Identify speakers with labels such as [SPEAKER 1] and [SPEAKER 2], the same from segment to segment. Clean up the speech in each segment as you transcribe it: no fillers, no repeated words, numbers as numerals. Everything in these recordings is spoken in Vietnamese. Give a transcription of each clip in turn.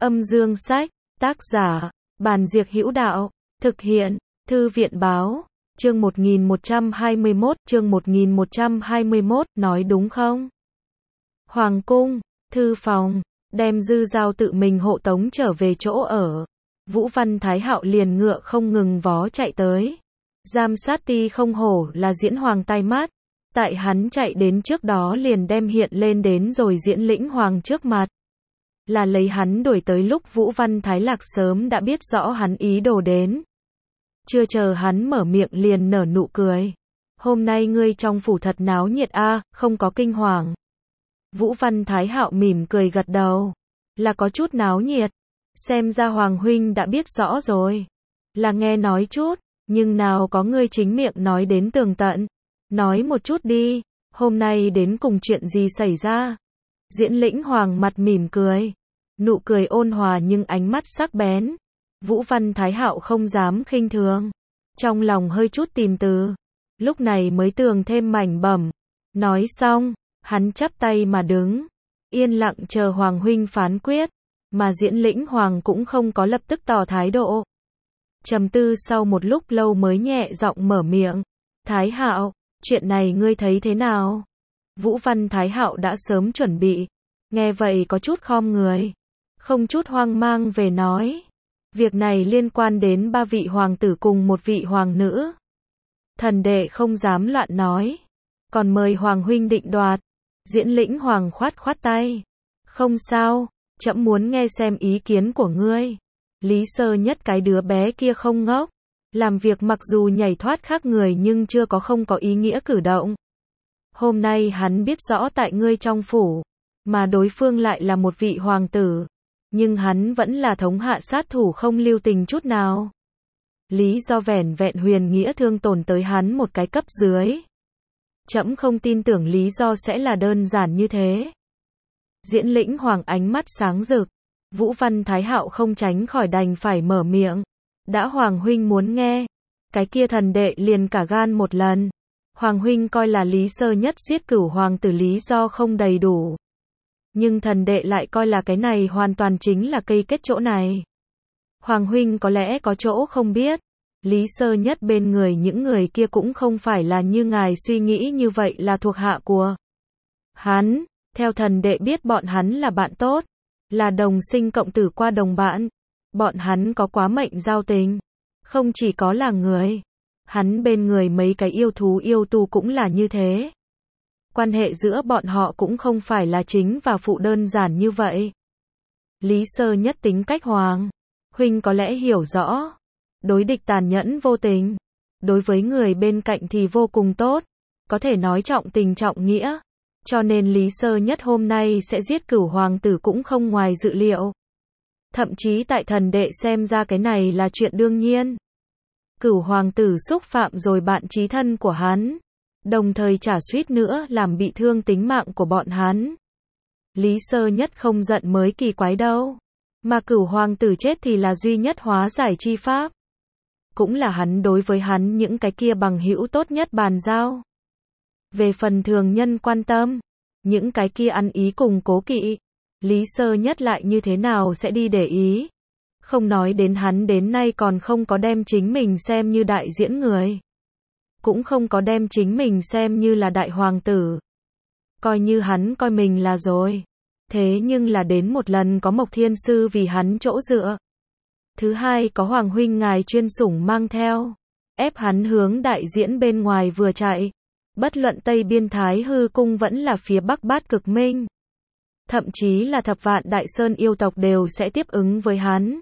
[SPEAKER 1] Âm dương sách, tác giả, Bàn Diệc Hữu Đạo, thực hiện, Thư viện báo, chương 1121, nói đúng không? Hoàng cung, thư phòng, đem Dư Dao tự mình hộ tống trở về chỗ ở. Vũ Văn Thái Hạo liền ngựa không ngừng vó chạy tới. Giam sát ti không hổ là diễn hoàng tai mắt. Tại hắn chạy đến trước đó liền đem hiện lên đến rồi diễn lĩnh hoàng trước mặt. Là lấy hắn đuổi tới lúc Vũ Văn Thái Lạc sớm đã biết rõ hắn ý đồ đến. Chưa chờ hắn mở miệng liền nở nụ cười. Hôm nay ngươi trong phủ thật náo nhiệt a, không có kinh hoàng. Vũ Văn Thái Hạo mỉm cười gật đầu. Là có chút náo nhiệt. Xem ra Hoàng huynh đã biết rõ rồi. Là nghe nói chút, nhưng nào có ngươi chính miệng nói đến tường tận. Nói một chút đi, hôm nay đến cùng chuyện gì xảy ra? Diễn lĩnh hoàng mặt mỉm cười. Nụ cười ôn hòa nhưng ánh mắt sắc bén. Vũ Văn Thái Hạo không dám khinh thường. Trong lòng hơi chút tìm từ. Lúc này mới tường thêm mảnh bẩm. Nói xong, hắn chắp tay mà đứng. Yên lặng chờ Hoàng huynh phán quyết. Mà diễn lĩnh hoàng cũng không có lập tức tỏ thái độ. Trầm tư sau một lúc lâu mới nhẹ giọng mở miệng. Thái Hạo, chuyện này ngươi thấy thế nào? Vũ Văn Thái Hạo đã sớm chuẩn bị. Nghe vậy có chút khom người. Không chút hoang mang về nói. Việc này liên quan đến 3 vị hoàng tử cùng 1 vị hoàng nữ. Thần đệ không dám loạn nói. Còn mời Hoàng huynh định đoạt. Diễn lĩnh hoàng khoát khoát tay. Không sao, trẫm muốn nghe xem ý kiến của ngươi. Lý Sơ Nhất cái đứa bé kia không ngốc. Làm việc mặc dù nhảy thoát khác người nhưng chưa có không có ý nghĩa cử động. Hôm nay hắn biết rõ tại ngươi trong phủ, mà đối phương lại là một vị hoàng tử. Nhưng hắn vẫn là thống hạ sát thủ không lưu tình chút nào. Lý do vẻn vẹn huyền nghĩa thương tổn tới hắn một cái cấp dưới. Trẫm không tin tưởng lý do sẽ là đơn giản như thế. Diễn lĩnh hoàng ánh mắt sáng rực. Vũ Văn Thái Hạo không tránh khỏi đành phải mở miệng. Đã Hoàng huynh muốn nghe, cái kia thần đệ liền cả gan một lần. Hoàng huynh coi là Lý Sơ Nhất giết cửu hoàng tử lý do không đầy đủ. Nhưng thần đệ lại coi là cái này hoàn toàn chính là cây kết chỗ này. Hoàng huynh có lẽ có chỗ không biết. Lý Sơ Nhất bên người những người kia cũng không phải là như ngài suy nghĩ như vậy là thuộc hạ của hắn. Theo thần đệ biết bọn hắn là bạn tốt. Là đồng sinh cộng tử qua đồng bạn. Bọn hắn có quá mệnh giao tình. Không chỉ có là người. Hắn bên người mấy cái yêu thú yêu tu cũng là như thế. Quan hệ giữa bọn họ cũng không phải là chính và phụ đơn giản như vậy. Lý Sơ Nhất tính cách hoàng. Huynh có lẽ hiểu rõ. Đối địch tàn nhẫn vô tình. Đối với người bên cạnh thì vô cùng tốt. Có thể nói trọng tình trọng nghĩa. Cho nên Lý Sơ Nhất hôm nay sẽ giết cửu hoàng tử cũng không ngoài dự liệu. Thậm chí tại thần đệ xem ra cái này là chuyện đương nhiên. Cửu hoàng tử xúc phạm rồi bạn chí thân của hắn. Đồng thời trả suýt nữa làm bị thương tính mạng của bọn hắn. Lý Sơ Nhất không giận mới kỳ quái đâu. Mà cửu hoàng tử chết thì là duy nhất hóa giải chi pháp. Cũng là hắn đối với hắn những cái kia bằng hữu tốt nhất bàn giao. Về phần thường nhân quan tâm, những cái kia ăn ý cùng cố kỵ, Lý Sơ Nhất lại như thế nào sẽ đi để ý. Không nói đến hắn đến nay còn không có đem chính mình xem như đại diễn người. Cũng không có đem chính mình xem như là đại hoàng tử. Coi như hắn coi mình là rồi. Thế nhưng là đến một lần có Mộc Thiên Sư vì hắn chỗ dựa. Thứ hai có Hoàng huynh ngài chuyên sủng mang theo. Ép hắn hướng đại diễn bên ngoài vừa chạy. Bất luận Tây Biên Thái Hư Cung vẫn là phía Bắc Bát Cực Minh. Thậm chí là Thập Vạn Đại Sơn yêu tộc đều sẽ tiếp ứng với hắn.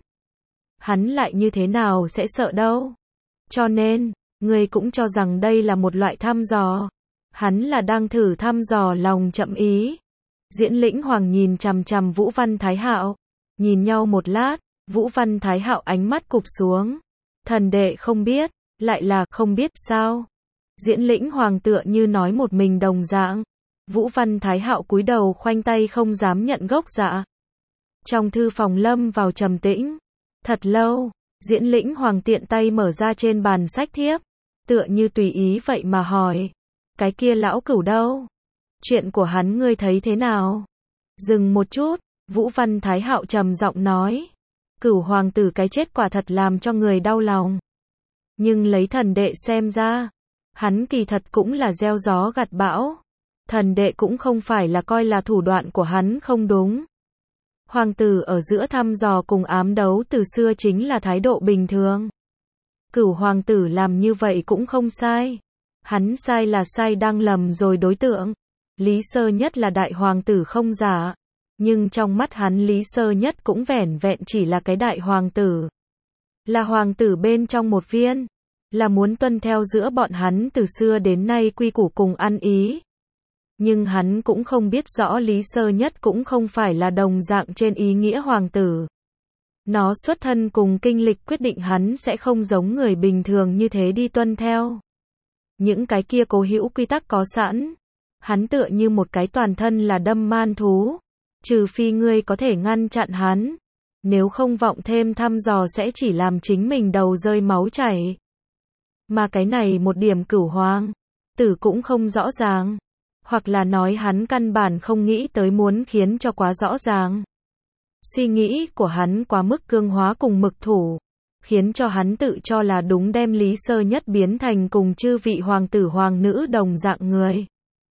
[SPEAKER 1] Hắn lại như thế nào sẽ sợ đâu. Cho nên, người cũng cho rằng đây là một loại thăm dò. Hắn là đang thử thăm dò lòng chậm ý. Diễn lĩnh hoàng nhìn chằm chằm Vũ Văn Thái Hạo. Nhìn nhau một lát, Vũ Văn Thái Hạo ánh mắt cụp xuống. Thần đệ không biết, lại là không biết sao. Diễn lĩnh hoàng tựa như nói một mình đồng dạng. Vũ Văn Thái Hạo cúi đầu khoanh tay không dám nhận gốc dạ. Trong thư phòng lâm vào trầm tĩnh. Thật lâu, diễn lĩnh hoàng tiện tay mở ra trên bàn sách thiếp. Tựa như tùy ý vậy mà hỏi. Cái kia lão cửu đâu? Chuyện của hắn ngươi thấy thế nào? Dừng một chút, Vũ Văn Thái Hạo trầm giọng nói. Cửu hoàng tử cái chết quả thật làm cho người đau lòng. Nhưng lấy thần đệ xem ra, hắn kỳ thật cũng là gieo gió gặt bão. Thần đệ cũng không phải là coi là thủ đoạn của hắn không đúng. Hoàng tử ở giữa thăm dò cùng ám đấu từ xưa chính là thái độ bình thường. Cửu hoàng tử làm như vậy cũng không sai. Hắn sai là sai đang lầm rồi đối tượng. Lý Sơ Nhất là đại hoàng tử không giả. Nhưng trong mắt hắn Lý Sơ Nhất cũng vẻn vẹn chỉ là cái đại hoàng tử. Là hoàng tử bên trong một viên. Là muốn tuân theo giữa bọn hắn từ xưa đến nay quy củ cùng ăn ý. Nhưng hắn cũng không biết rõ Lý Sơ Nhất cũng không phải là đồng dạng trên ý nghĩa hoàng tử. Nó xuất thân cùng kinh lịch quyết định hắn sẽ không giống người bình thường như thế đi tuân theo. Những cái kia cố hữu quy tắc có sẵn. Hắn tựa như một cái toàn thân là đâm man thú. Trừ phi ngươi có thể ngăn chặn hắn. Nếu không vọng thêm thăm dò sẽ chỉ làm chính mình đầu rơi máu chảy. Mà cái này một điểm cửu hoàng tử cũng không rõ ràng. Hoặc là nói hắn căn bản không nghĩ tới muốn khiến cho quá rõ ràng. Suy nghĩ của hắn quá mức cương hóa cùng mực thủ. Khiến cho hắn tự cho là đúng đem Lý Sơ Nhất biến thành cùng chư vị hoàng tử hoàng nữ đồng dạng người.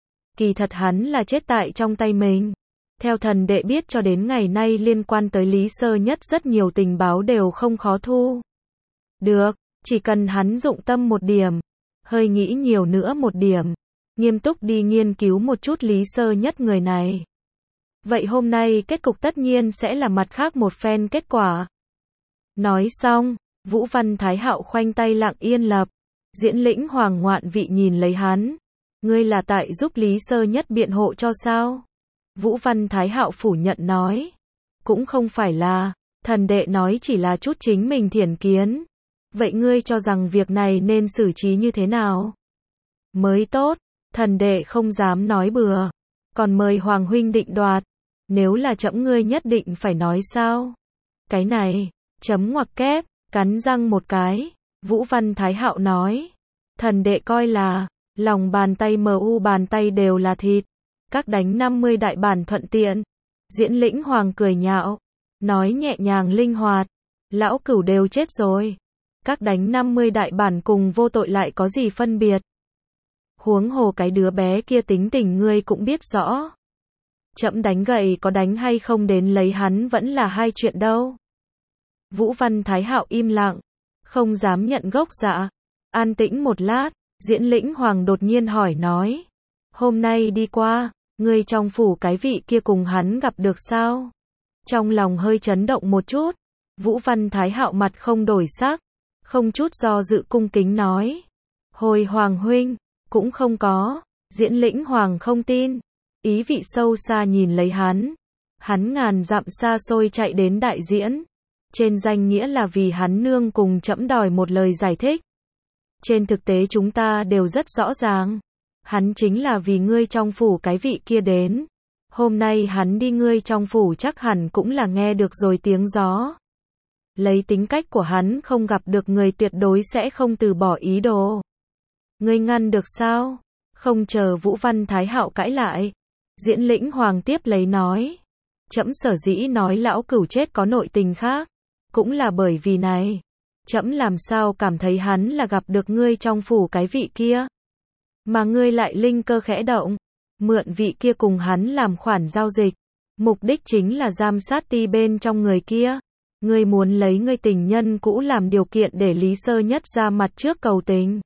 [SPEAKER 1] Kỳ thật hắn là chết tại trong tay mình. Theo thần đệ biết cho đến ngày nay liên quan tới Lý Sơ Nhất rất nhiều tình báo đều không khó thu. Được, chỉ cần hắn dụng tâm một điểm. Hơi nghĩ nhiều nữa một điểm. Nghiêm túc đi nghiên cứu một chút Lý Sơ Nhất người này. Vậy hôm nay kết cục tất nhiên sẽ là mặt khác một phen kết quả. Nói xong, Vũ Văn Thái Hạo khoanh tay lặng yên lập. Diễn Lĩnh Hoàng ngoạn vị nhìn lấy hắn. Ngươi là tại giúp Lý Sơ Nhất biện hộ cho sao? Vũ Văn Thái Hạo phủ nhận nói. Cũng không phải là, thần đệ nói chỉ là chút chính mình thiển kiến. Vậy ngươi cho rằng việc này nên xử trí như thế nào? Mới tốt, thần đệ không dám nói bừa. Còn mời Hoàng huynh định đoạt. Nếu là trẫm ngươi nhất định phải nói sao? Cái này, chấm ngoặc kép, cắn răng một cái. Vũ Văn Thái Hạo nói. Thần đệ coi là, lòng bàn tay mu bàn tay đều là thịt. Các đánh 50 đại bản thuận tiện. Diễn Lĩnh Hoàng cười nhạo. Nói nhẹ nhàng linh hoạt. Lão Cửu đều chết rồi. Các đánh 50 đại bản cùng vô tội lại có gì phân biệt. Huống hồ cái đứa bé kia tính tình ngươi cũng biết rõ. Trẫm đánh gậy có đánh hay không đến lấy hắn vẫn là hai chuyện đâu. Vũ Văn Thái Hạo im lặng. Không dám nhận gốc dạ. An tĩnh một lát. Diễn Lĩnh Hoàng đột nhiên hỏi nói. Hôm nay đi qua, ngươi trong phủ cái vị kia cùng hắn gặp được sao? Trong lòng hơi chấn động một chút. Vũ Văn Thái Hạo mặt không đổi sắc. Không chút do dự cung kính nói. Hồi Hoàng huynh, cũng không có. Diễn Lĩnh Hoàng không tin. Ý vị sâu xa nhìn lấy hắn. Hắn ngàn dặm xa xôi chạy đến đại diễn. Trên danh nghĩa là vì hắn nương cùng trẫm đòi một lời giải thích. Trên thực tế chúng ta đều rất rõ ràng. Hắn chính là vì ngươi trong phủ cái vị kia đến. Hôm nay hắn đi ngươi trong phủ chắc hẳn cũng là nghe được rồi tiếng gió. Lấy tính cách của hắn không gặp được người tuyệt đối sẽ không từ bỏ ý đồ. Ngươi ngăn được sao? Không chờ Vũ Văn Thái Hạo cãi lại. Diễn Lĩnh Hoàng tiếp lấy nói. Trẫm sở dĩ nói lão Cửu chết có nội tình khác. Cũng là bởi vì này. Trẫm làm sao cảm thấy hắn là gặp được ngươi trong phủ cái vị kia. Mà ngươi lại linh cơ khẽ động. Mượn vị kia cùng hắn làm khoản giao dịch. Mục đích chính là giám sát ti bên trong người kia. Ngươi muốn lấy ngươi tình nhân cũ làm điều kiện để Lý Sơ Nhất ra mặt trước cầu tình.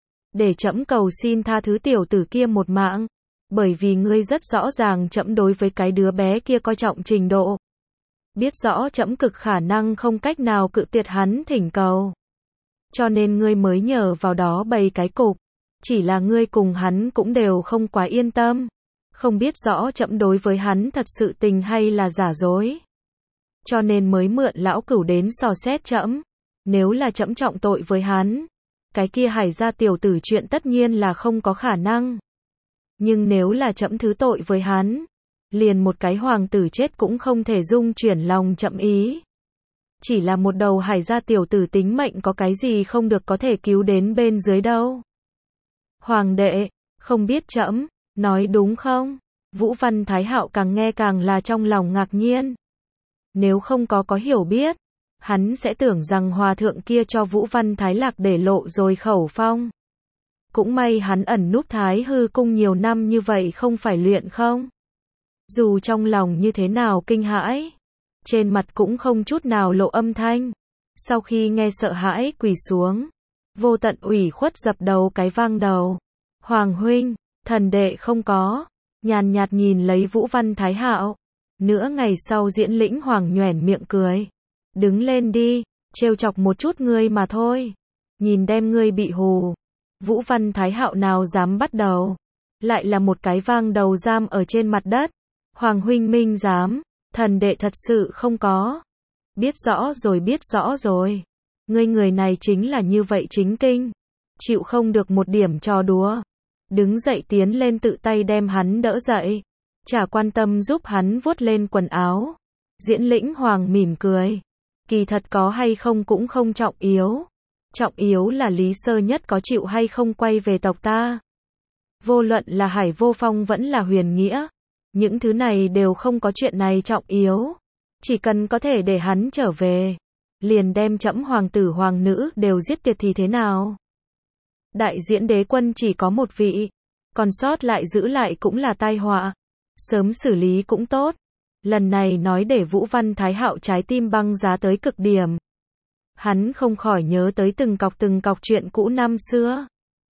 [SPEAKER 1] Để trẫm cầu xin tha thứ tiểu tử kia một mạng. Bởi vì ngươi rất rõ ràng trẫm đối với cái đứa bé kia coi trọng trình độ. Biết rõ trẫm cực khả năng không cách nào cự tuyệt hắn thỉnh cầu. Cho nên ngươi mới nhờ vào đó bày cái cục. Chỉ là ngươi cùng hắn cũng đều không quá yên tâm. Không biết rõ trẫm đối với hắn thật sự tình hay là giả dối. Cho nên mới mượn lão Cửu đến dò xét trẫm. Nếu là trẫm trọng tội với hắn, cái kia Hải gia tiểu tử chuyện tất nhiên là không có khả năng. Nhưng nếu là trẫm thứ tội với hắn, liền một cái hoàng tử chết cũng không thể dung chuyển lòng trẫm ý. Chỉ là một đầu Hải gia tiểu tử tính mệnh có cái gì không được có thể cứu đến bên dưới đâu. Hoàng đệ, không biết trẫm nói đúng không? Vũ Văn Thái Hạo càng nghe càng là trong lòng ngạc nhiên. Nếu không có hiểu biết, hắn sẽ tưởng rằng hòa thượng kia cho Vũ Văn Thái Lạc để lộ rồi khẩu phong. Cũng may hắn ẩn núp Thái Hư cung nhiều năm như vậy không phải luyện không. Dù trong lòng như thế nào kinh hãi, trên mặt cũng không chút nào lộ âm thanh. Sau khi nghe sợ hãi quỳ xuống, vô tận ủy khuất dập đầu cái vang đầu. Hoàng huynh, thần đệ không có. Nhàn nhạt nhìn lấy Vũ Văn Thái Hạo. Nửa ngày sau Diễn Lĩnh Hoàng nhoẻn miệng cười. Đứng lên đi, trêu chọc một chút ngươi mà thôi. Nhìn đem ngươi bị hù. Vũ Văn Thái Hạo nào dám bắt đầu. Lại là một cái vang đầu giam ở trên mặt đất. Hoàng huynh minh dám, thần đệ thật sự không có. Biết rõ rồi. Ngươi người này chính là như vậy chính kinh. Chịu không được một điểm trò đùa. Đứng dậy tiến lên tự tay đem hắn đỡ dậy. Chả quan tâm giúp hắn vuốt lên quần áo. Diễn Lĩnh Hoàng mỉm cười. Kỳ thật có hay không cũng không trọng yếu. Trọng yếu là Lý Sơ Nhất có chịu hay không quay về tộc ta. Vô luận là Hải Vô Phong vẫn là Huyền Nghĩa. Những thứ này đều không có chuyện này trọng yếu. Chỉ cần có thể để hắn trở về. Liền đem trẫm hoàng tử hoàng nữ đều giết tiệt thì thế nào? Đại diễn đế quân chỉ có một vị. Còn sót lại giữ lại cũng là tai họa. Sớm xử lý cũng tốt. Lần này nói để Vũ Văn Thái Hạo trái tim băng giá tới cực điểm. Hắn không khỏi nhớ tới từng cọc chuyện cũ năm xưa.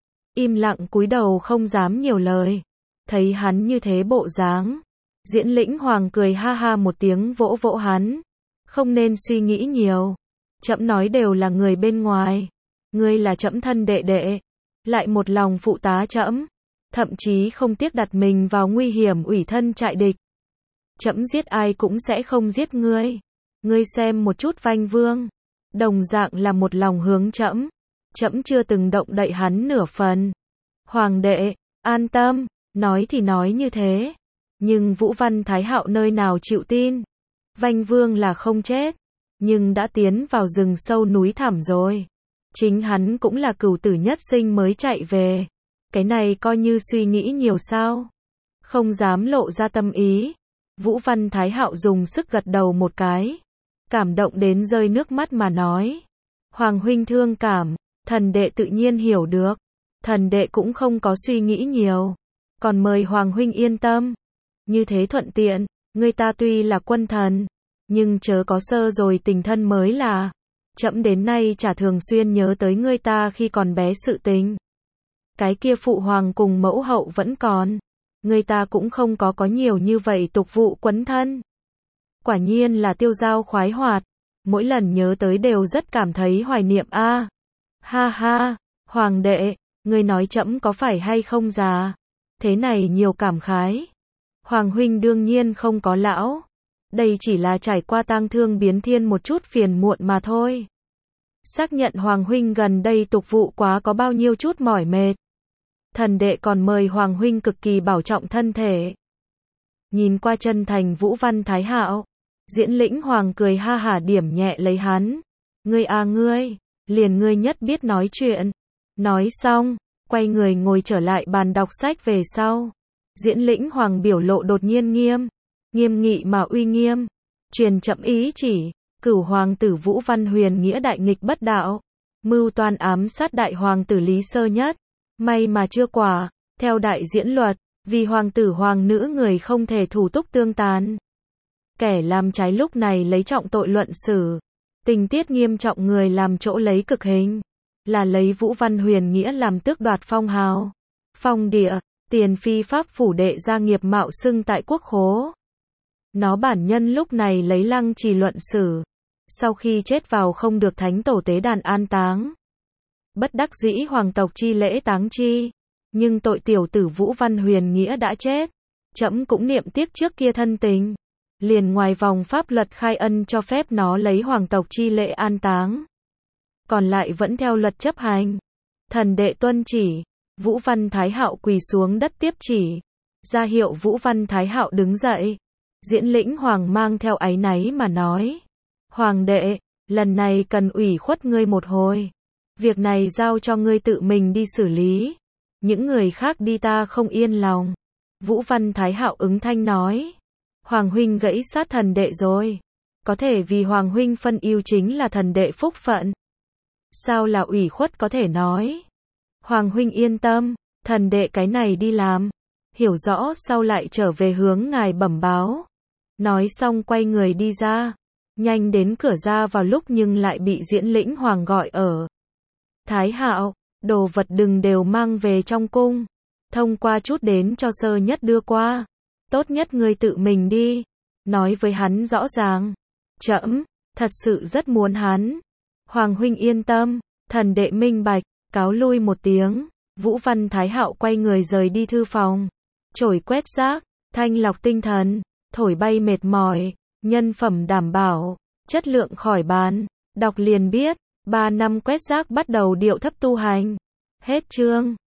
[SPEAKER 1] Im lặng cúi đầu không dám nhiều lời. Thấy hắn như thế bộ dáng. Diễn Lĩnh Hoàng cười ha ha một tiếng vỗ vỗ hắn. Không nên suy nghĩ nhiều. Trẫm nói đều là người bên ngoài. Ngươi là trẫm thân đệ đệ. Lại một lòng phụ tá trẫm. Thậm chí không tiếc đặt mình vào nguy hiểm ủy thân trại địch. Trẫm giết ai cũng sẽ không giết ngươi. Ngươi xem một chút Vanh Vương. Đồng dạng là một lòng hướng trẫm. Trẫm chưa từng động đậy hắn nửa phần. Hoàng đệ, an tâm. Nói thì nói như thế. Nhưng Vũ Văn Thái Hạo nơi nào chịu tin. Vanh Vương là không chết. Nhưng đã tiến vào rừng sâu núi thẳm rồi. Chính hắn cũng là cửu tử nhất sinh mới chạy về. Cái này coi như suy nghĩ nhiều sao. Không dám lộ ra tâm ý. Vũ Văn Thái Hạo dùng sức gật đầu một cái. Cảm động đến rơi nước mắt mà nói. Hoàng huynh thương cảm. Thần đệ tự nhiên hiểu được. Thần đệ cũng không có suy nghĩ nhiều. Còn mời Hoàng huynh yên tâm. Như thế thuận tiện. Người ta tuy là quân thần. Nhưng chớ có sơ rồi tình thân mới là. Trẫm đến nay chả thường xuyên nhớ tới ngươi ta khi còn bé sự tình. Cái kia phụ hoàng cùng mẫu hậu vẫn còn. Người ta cũng không có nhiều như vậy tục vụ quấn thân. Quả nhiên là tiêu dao khoái hoạt. Mỗi lần nhớ tới đều rất cảm thấy hoài niệm a. Ha ha, hoàng đệ, ngươi nói trẫm có phải hay không già? Thế này nhiều cảm khái. Hoàng huynh đương nhiên không có lão. Đây chỉ là trải qua tang thương biến thiên một chút phiền muộn mà thôi. Xác nhận Hoàng huynh gần đây tục vụ quá có bao nhiêu chút mỏi mệt. Thần đệ còn mời Hoàng huynh cực kỳ bảo trọng thân thể. Nhìn qua chân thành Vũ Văn Thái Hạo, Diễn Lĩnh Hoàng cười ha hả điểm nhẹ lấy hắn. Ngươi à ngươi, liền ngươi nhất biết nói chuyện. Nói xong, quay người ngồi trở lại bàn đọc sách về sau. Diễn Lĩnh Hoàng biểu lộ đột nhiên nghiêm nghị mà uy nghiêm. Truyền chậm ý chỉ, cửu hoàng tử Vũ Văn Huyền Nghĩa đại nghịch bất đạo. Mưu toan ám sát đại hoàng tử Lý Sơ Nhất. May mà chưa quả, theo đại diễn luật, vì hoàng tử hoàng nữ người không thể thủ túc tương tàn. Kẻ làm trái lúc này lấy trọng tội luận xử. Tình tiết nghiêm trọng người làm chỗ lấy cực hình. Là lấy Vũ Văn Huyền Nghĩa làm tước đoạt phong hào. Phong địa, tiền phi pháp phủ đệ gia nghiệp mạo xưng tại quốc khố. Nó bản nhân lúc này lấy Lăng Trì luận xử. Sau khi chết vào không được thánh tổ tế đàn an táng. Bất đắc dĩ hoàng tộc chi lễ táng chi. Nhưng tội tiểu tử Vũ Văn Huyền Nghĩa đã chết. Trẫm cũng niệm tiếc trước kia thân tình. Liền ngoài vòng pháp luật khai ân cho phép nó lấy hoàng tộc chi lễ an táng. Còn lại vẫn theo luật chấp hành. Thần đệ tuân chỉ. Vũ Văn Thái Hạo quỳ xuống đất tiếp chỉ. Ra hiệu Vũ Văn Thái Hạo đứng dậy. Diễn Lĩnh Hoàng mang theo áy náy mà nói. Hoàng đệ, lần này cần ủy khuất ngươi một hồi. Việc này giao cho ngươi tự mình đi xử lý. Những người khác đi ta không yên lòng. Vũ Văn Thái Hạo ứng thanh nói. Hoàng huynh gãy sát thần đệ rồi. Có thể vì Hoàng huynh phân ưu chính là thần đệ phúc phận. Sao là ủy khuất có thể nói. Hoàng huynh yên tâm, thần đệ cái này đi làm. Hiểu rõ sau lại trở về hướng ngài bẩm báo. Nói xong quay người đi ra. Nhanh đến cửa ra vào lúc nhưng lại bị Diễn Lĩnh Hoàng gọi ở. Thái Hạo, đồ vật đừng đều mang về trong cung. Thông qua chút đến cho Sơ Nhất đưa qua. Tốt nhất ngươi tự mình đi. Nói với hắn rõ ràng. Trẫm thật sự rất muốn hắn. Hoàng huynh yên tâm, thần đệ minh bạch, cáo lui một tiếng. Vũ Văn Thái Hạo quay người rời đi thư phòng. Chổi quét rác, thanh lọc tinh thần, thổi bay mệt mỏi, nhân phẩm đảm bảo, chất lượng khỏi bàn. Đọc liền biết, 3 năm quét rác bắt đầu điệu thấp tu hành. Hết chương.